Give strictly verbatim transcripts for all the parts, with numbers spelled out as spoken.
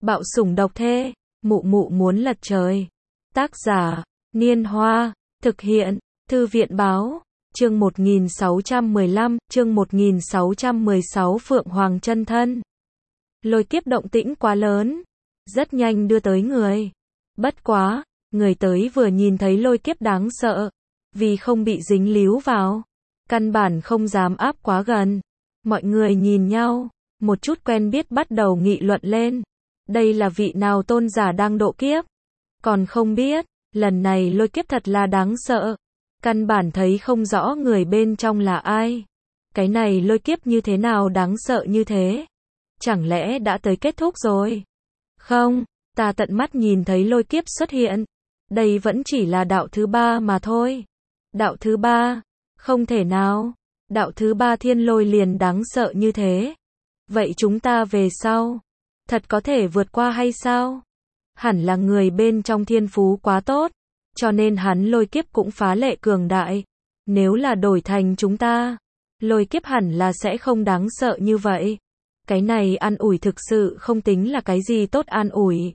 Bạo sủng độc thê, mụ mụ muốn lật trời. Tác giả, Niên Hoa, thực hiện, Thư viện Báo, chương một nghìn sáu trăm mười lăm, chương một nghìn sáu trăm mười sáu Phượng Hoàng chân thân. Lôi kiếp động tĩnh quá lớn, rất nhanh đưa tới người. Bất quá, người tới vừa nhìn thấy lôi kiếp đáng sợ, vì không bị dính líu vào, căn bản không dám áp quá gần. Mọi người nhìn nhau, một chút quen biết bắt đầu nghị luận lên. Đây là vị nào tôn giả đang độ kiếp? Còn không biết, lần này lôi kiếp thật là đáng sợ. Căn bản thấy không rõ người bên trong là ai. Cái này lôi kiếp như thế nào đáng sợ như thế? Chẳng lẽ đã tới kết thúc rồi? Không, ta tận mắt nhìn thấy lôi kiếp xuất hiện. Đây vẫn chỉ là đạo thứ ba mà thôi. Đạo thứ ba? Không thể nào. Đạo thứ ba thiên lôi liền đáng sợ như thế. Vậy chúng ta về sau, thật có thể vượt qua hay sao? Hẳn là người bên trong thiên phú quá tốt, cho nên hắn lôi kiếp cũng phá lệ cường đại. Nếu là đổi thành chúng ta, lôi kiếp hẳn là sẽ không đáng sợ như vậy. Cái này an ủi thực sự không tính là cái gì tốt an ủi.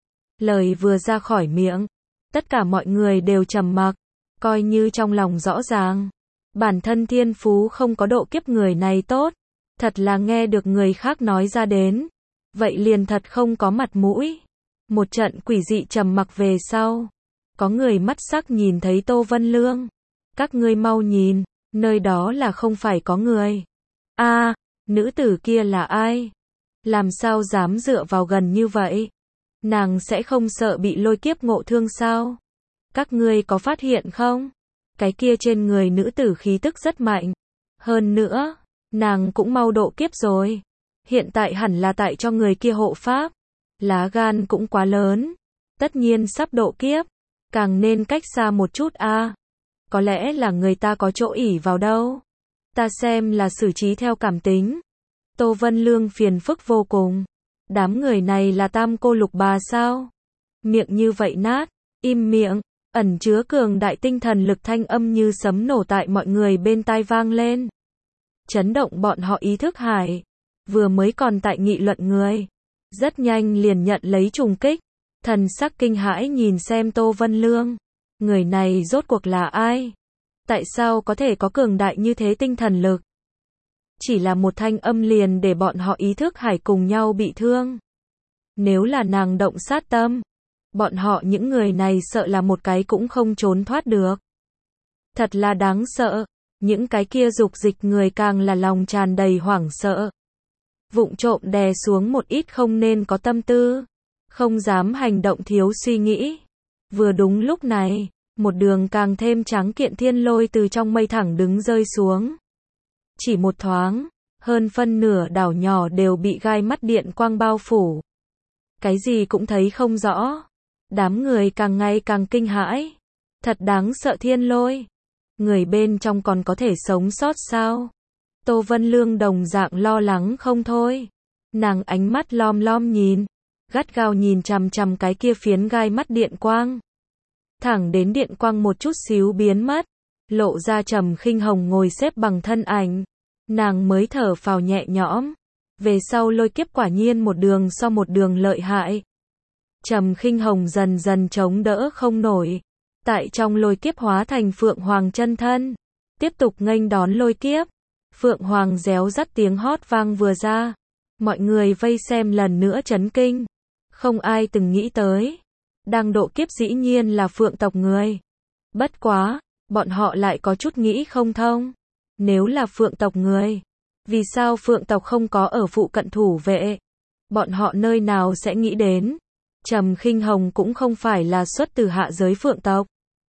Lời vừa ra khỏi miệng, tất cả mọi người đều trầm mặc, coi như trong lòng rõ ràng. Bản thân thiên phú không có độ kiếp người này tốt, thật là nghe được người khác nói ra đến, vậy liền thật không có mặt mũi. Một trận quỷ dị trầm mặc về sau, có người mắt sắc nhìn thấy Tô Vân Lương. Các ngươi mau nhìn, nơi đó là không phải có người. A, à, nữ tử kia là ai? Làm sao dám dựa vào gần như vậy? Nàng sẽ không sợ bị lôi kiếp ngộ thương sao? Các ngươi có phát hiện không? Cái kia trên người nữ tử khí tức rất mạnh. Hơn nữa, nàng cũng mau độ kiếp rồi. Hiện tại hẳn là tại cho người kia hộ pháp. Lá gan cũng quá lớn. Tất nhiên sắp độ kiếp. Càng nên cách xa một chút a. À. Có lẽ là người ta có chỗ ỷ vào đâu. Ta xem là xử trí theo cảm tính. Tô Vân Lương phiền phức vô cùng. Đám người này là tam cô lục bà sao? Miệng như vậy nát, im miệng. Ẩn chứa cường đại tinh thần lực thanh âm như sấm nổ tại mọi người bên tai vang lên. Chấn động bọn họ ý thức hải. Vừa mới còn tại nghị luận người. Rất nhanh liền nhận lấy trùng kích. Thần sắc kinh hãi nhìn xem Tô Vân Lương. Người này rốt cuộc là ai? Tại sao có thể có cường đại như thế tinh thần lực? Chỉ là một thanh âm liền để bọn họ ý thức hải cùng nhau bị thương. Nếu là nàng động sát tâm, bọn họ những người này sợ là một cái cũng không trốn thoát được. Thật là đáng sợ, những cái kia dục dịch người càng là lòng tràn đầy hoảng sợ. Vụng trộm đè xuống một ít không nên có tâm tư, không dám hành động thiếu suy nghĩ. Vừa đúng lúc này, một đường càng thêm tráng kiện thiên lôi từ trong mây thẳng đứng rơi xuống. Chỉ một thoáng, hơn phân nửa đảo nhỏ đều bị gai mắt điện quang bao phủ. Cái gì cũng thấy không rõ. Đám người càng ngày càng kinh hãi. Thật đáng sợ thiên lôi. Người bên trong còn có thể sống sót sao? Tô Vân Lương đồng dạng lo lắng không thôi. Nàng ánh mắt lom lom nhìn, gắt gao nhìn chằm chằm cái kia phiến gai mắt điện quang. Thẳng đến điện quang một chút xíu biến mất, lộ ra Trầm Khinh Hồng ngồi xếp bằng thân ảnh. Nàng mới thở phào nhẹ nhõm. Về sau lôi kiếp quả nhiên một đường so một đường lợi hại. Trầm Khinh Hồng dần dần chống đỡ không nổi. Tại trong lôi kiếp hóa thành Phượng Hoàng chân thân. Tiếp tục nghênh đón lôi kiếp. Phượng Hoàng réo rắt tiếng hót vang vừa ra. Mọi người vây xem lần nữa chấn kinh. Không ai từng nghĩ tới. Đang độ kiếp dĩ nhiên là Phượng tộc người. Bất quá, bọn họ lại có chút nghĩ không thông. Nếu là Phượng tộc người, vì sao Phượng tộc không có ở phụ cận thủ vệ? Bọn họ nơi nào sẽ nghĩ đến? Trầm Khinh Hồng cũng không phải là xuất từ hạ giới Phượng tộc,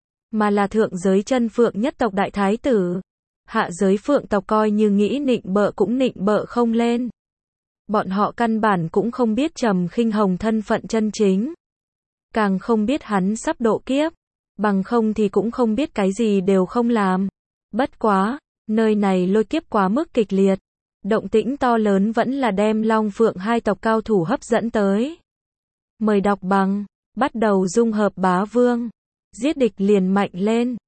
mà là thượng giới chân Phượng nhất tộc đại thái tử. Hạ giới Phượng tộc coi như nghĩ nịnh bợ cũng nịnh bợ không lên. Bọn họ căn bản cũng không biết Trầm Khinh Hồng thân phận chân chính. Càng không biết hắn sắp độ kiếp. Bằng không thì cũng không biết cái gì đều không làm. Bất quá, nơi này lôi kiếp quá mức kịch liệt. Động tĩnh to lớn vẫn là đem Long Phượng hai tộc cao thủ hấp dẫn tới. Mời đọc bằng, bắt đầu dung hợp bá vương. Giết địch liền mạnh lên.